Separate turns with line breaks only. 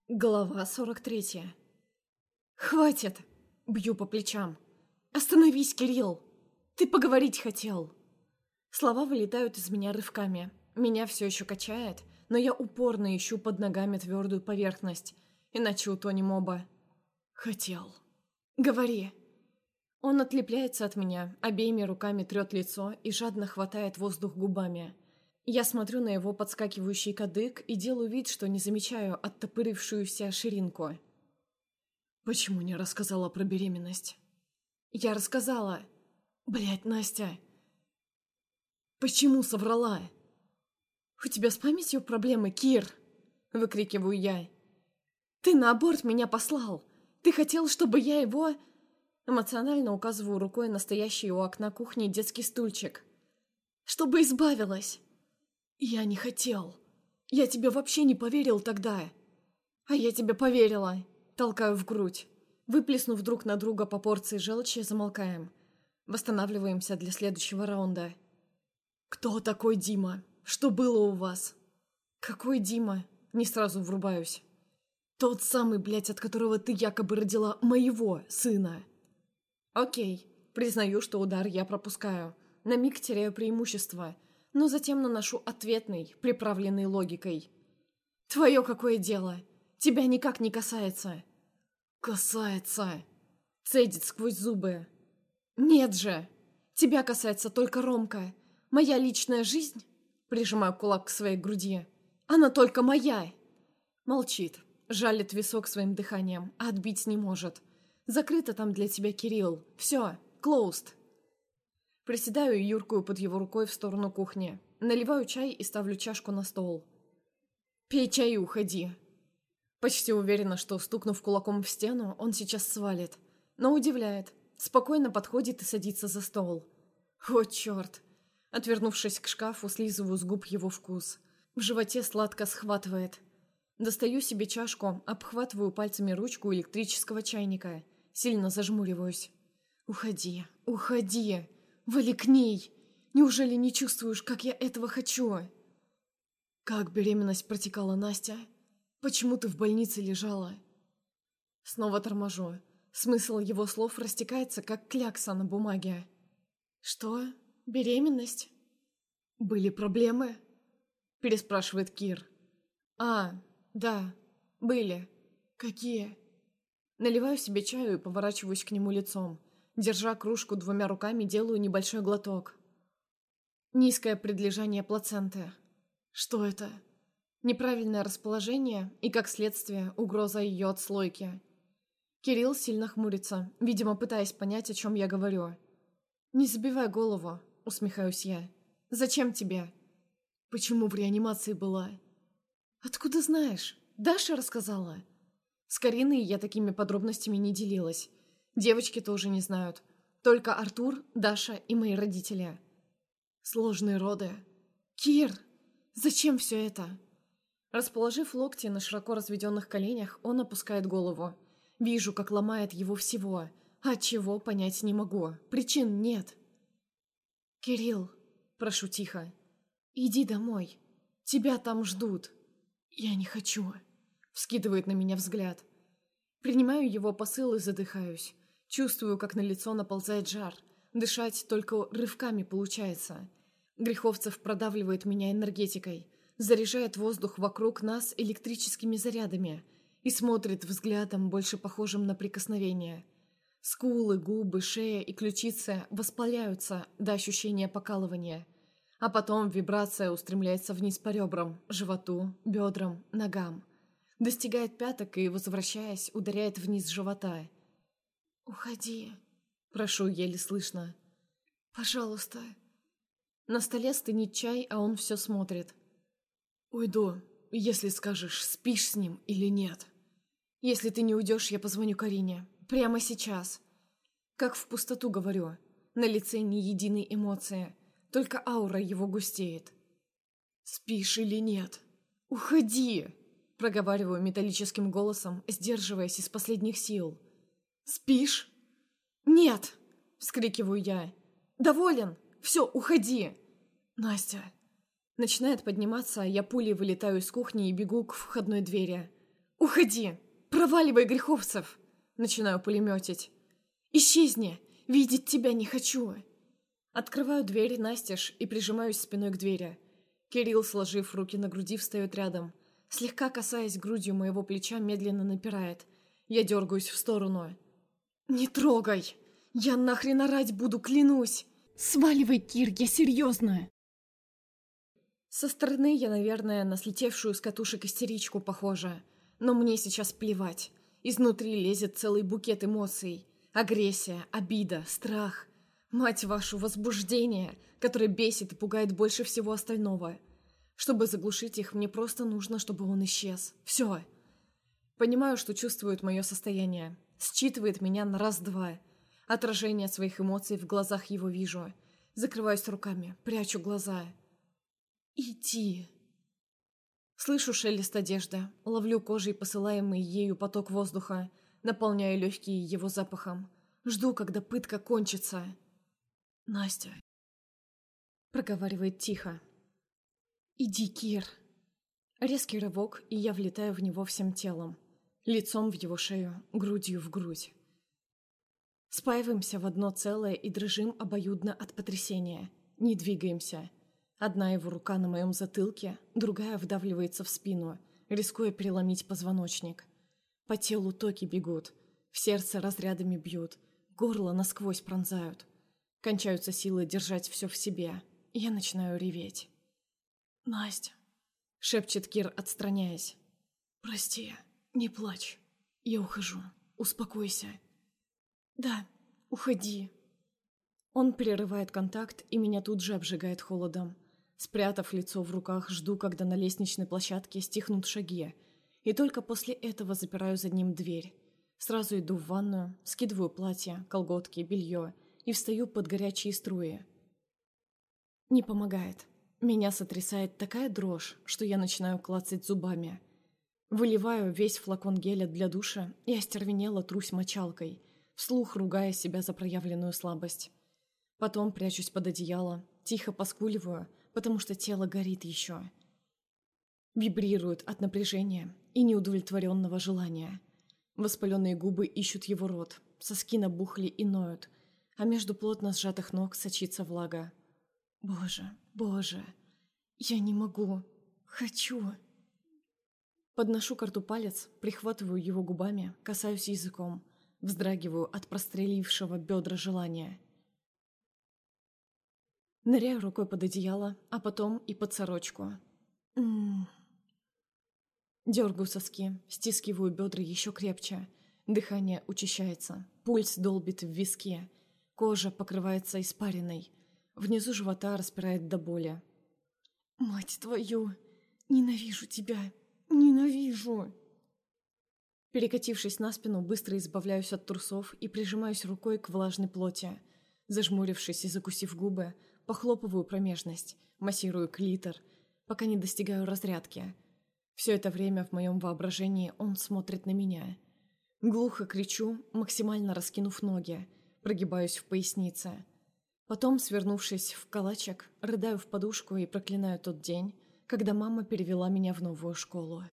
Глава 43. «Хватит!» — бью по плечам. «Остановись, Кирилл! Ты поговорить хотел!» Слова вылетают из меня рывками. Меня все еще качает, но я упорно ищу под ногами твердую поверхность, иначе утонем оба. «Хотел. Говори!» Он отлепляется от меня, обеими руками трет лицо и жадно хватает воздух губами. Я смотрю на его подскакивающий кадык и делаю вид, что не замечаю оттопырившуюся ширинку. «Почему не рассказала про беременность?» «Я рассказала!» «Блядь, Настя!» «Почему соврала?» «У тебя с памятью проблемы, Кир?» — выкрикиваю я. «Ты на аборт меня послал! Ты хотел, чтобы я его...» Эмоционально указываю рукой на стоящий у окна кухни детский стульчик. «Чтобы избавилась!» «Я не хотел. Я тебе вообще не поверил тогда». «А я тебе поверила». Толкаю в грудь. Выплеснув друг на друга по порции желчи, замолкаем. Восстанавливаемся для следующего раунда. «Кто такой Дима? Что было у вас?» «Какой Дима?» Не сразу врубаюсь. «Тот самый, блядь, от которого ты якобы родила моего сына». «Окей. Признаю, что удар я пропускаю. На миг теряю преимущество, но затем наношу ответный, приправленный логикой. «Твое какое дело? Тебя никак не касается». «Касается!» — цедит сквозь зубы. «Нет же! Тебя касается только Ромка. Моя личная жизнь...» — прижимаю кулак к своей груди. «Она только моя!» Молчит, жалит висок своим дыханием, а отбить не может. «Закрыто там для тебя, Кирилл. Все, closed». Приседаю и юркую под его рукой в сторону кухни. Наливаю чай и ставлю чашку на стол. «Пей чай и уходи». Почти уверена, что, стукнув кулаком в стену, он сейчас свалит. Но удивляет. Спокойно подходит и садится за стол. О, черт! Отвернувшись к шкафу, слизываю с губ его вкус. В животе сладко схватывает. Достаю себе чашку, обхватываю пальцами ручку электрического чайника. Сильно зажмуриваюсь. «Уходи, уходи! Вали к ней! Неужели не чувствуешь, как я этого хочу?» «Как беременность протекала, Настя? Почему ты в больнице лежала?» Снова торможу. Смысл его слов растекается, как клякса на бумаге. «Что? Беременность?» «Были проблемы?» — переспрашивает Кир. «А, да, были. Какие?» Наливаю себе чаю и поворачиваюсь к нему лицом. Держа кружку двумя руками, делаю небольшой глоток. Низкое предлежание плаценты. Что это? Неправильное расположение и, как следствие, угроза ее отслойки. Кирилл сильно хмурится, видимо, пытаясь понять, о чем я говорю. «Не забивай голову», — усмехаюсь я. «Зачем тебе?» «Почему в реанимации была?» «Откуда знаешь? Даша рассказала?» С Кариной я такими подробностями не делилась. Девочки тоже не знают. Только Артур, Даша и мои родители. Сложные роды. «Кир, зачем все это?» Расположив локти на широко разведенных коленях, он опускает голову. Вижу, как ломает его всего. От чего понять не могу. Причин нет. «Кирилл, прошу тихо, иди домой. Тебя там ждут». «Я не хочу», — вскидывает на меня взгляд. Принимаю его посыл и задыхаюсь. Чувствую, как на лицо наползает жар. Дышать только рывками получается. Греховцев продавливает меня энергетикой, заряжает воздух вокруг нас электрическими зарядами и смотрит взглядом, больше похожим на прикосновение. Скулы, губы, шея и ключицы воспаляются до ощущения покалывания. А потом вибрация устремляется вниз по ребрам, животу, бедрам, ногам. Достигает пяток и, возвращаясь, ударяет вниз живота. «Уходи», — прошу еле слышно. «Пожалуйста». На столе стынет чай, а он все смотрит. «Уйду, если скажешь, спишь с ним или нет. Если ты не уйдешь, я позвоню Карине. Прямо сейчас». Как в пустоту говорю. На лице ни единой эмоции. Только аура его густеет. «Спишь или нет?» «Уходи!» — проговариваю металлическим голосом, сдерживаясь из последних сил. «Спишь?» «Нет!» — вскрикиваю я. «Доволен! Все, уходи!» «Настя!» Начинает подниматься, а я пулей вылетаю из кухни и бегу к входной двери. Уходи! Проваливай, Греховцев! Начинаю пулеметить. Исчезни! Видеть тебя не хочу! Открываю дверь настежь и прижимаюсь спиной к двери. Кирилл, сложив руки на груди, встает рядом. Слегка касаясь грудью моего плеча, медленно напирает. Я дергаюсь в сторону. «Не трогай! Я нахрен орать буду, клянусь! Сваливай, Кир, я серьезно!» Со стороны я, наверное, на слетевшую с катушек истеричку похожа. Но мне сейчас плевать. Изнутри лезет целый букет эмоций. Агрессия, обида, страх. Мать вашу, возбуждение, которое бесит и пугает больше всего остального. Чтобы заглушить их, мне просто нужно, чтобы он исчез. Все. Понимаю, что чувствует мое состояние. Считывает меня на раз-два. Отражение своих эмоций в глазах его вижу. Закрываюсь руками, прячу глаза. «Иди!» Слышу шелест одежды, ловлю кожей посылаемый ею поток воздуха, наполняю легкие его запахом. Жду, когда пытка кончится. «Настя!» проговаривает тихо. «Иди, Кир!» Резкий рывок, и я влетаю в него всем телом. Лицом в его шею, грудью в грудь. Спаиваемся в одно целое и дрожим обоюдно от потрясения. Не двигаемся. Одна его рука на моем затылке, другая вдавливается в спину, рискуя переломить позвоночник. По телу токи бегут, в сердце разрядами бьют, горло насквозь пронзают. Кончаются силы держать все в себе, и я начинаю реветь. «Настя!» — шепчет Кир, отстраняясь. «Прости, не плачь. Я ухожу. Успокойся». «Да, уходи». Он прерывает контакт, и меня тут же обжигает холодом. Спрятав лицо в руках, жду, когда на лестничной площадке стихнут шаги, и только после этого запираю за ним дверь. Сразу иду в ванную, скидываю платье, колготки, белье и встаю под горячие струи. Не помогает. Меня сотрясает такая дрожь, что я начинаю клацать зубами. Выливаю весь флакон геля для душа и остервенело трусь мочалкой, вслух ругая себя за проявленную слабость. Потом прячусь под одеяло, тихо поскуливаю, потому что тело горит еще. Вибрирует от напряжения и неудовлетворенного желания. Воспаленные губы ищут его рот, соски набухли и ноют, а между плотно сжатых ног сочится влага. Боже, боже, я не могу, хочу. Подношу к рту палец, прихватываю его губами, касаюсь языком, вздрагиваю от прострелившего бедра желания. Ныряю рукой под одеяло, а потом и под сорочку. Дергаю соски, стискиваю бедра еще крепче. Дыхание учащается, пульс долбит в виске, кожа покрывается испариной. Внизу живота распирает до боли. «Мать твою! Ненавижу тебя! Ненавижу!» Перекатившись на спину, быстро избавляюсь от трусов и прижимаюсь рукой к влажной плоти. Зажмурившись и закусив губы, похлопываю промежность, массирую клитор, пока не достигаю разрядки. Все это время в моем воображении он смотрит на меня. Глухо кричу, максимально раскинув ноги, прогибаюсь в пояснице. Потом, свернувшись в калачик, рыдаю в подушку и проклинаю тот день, когда мама перевела меня в новую школу.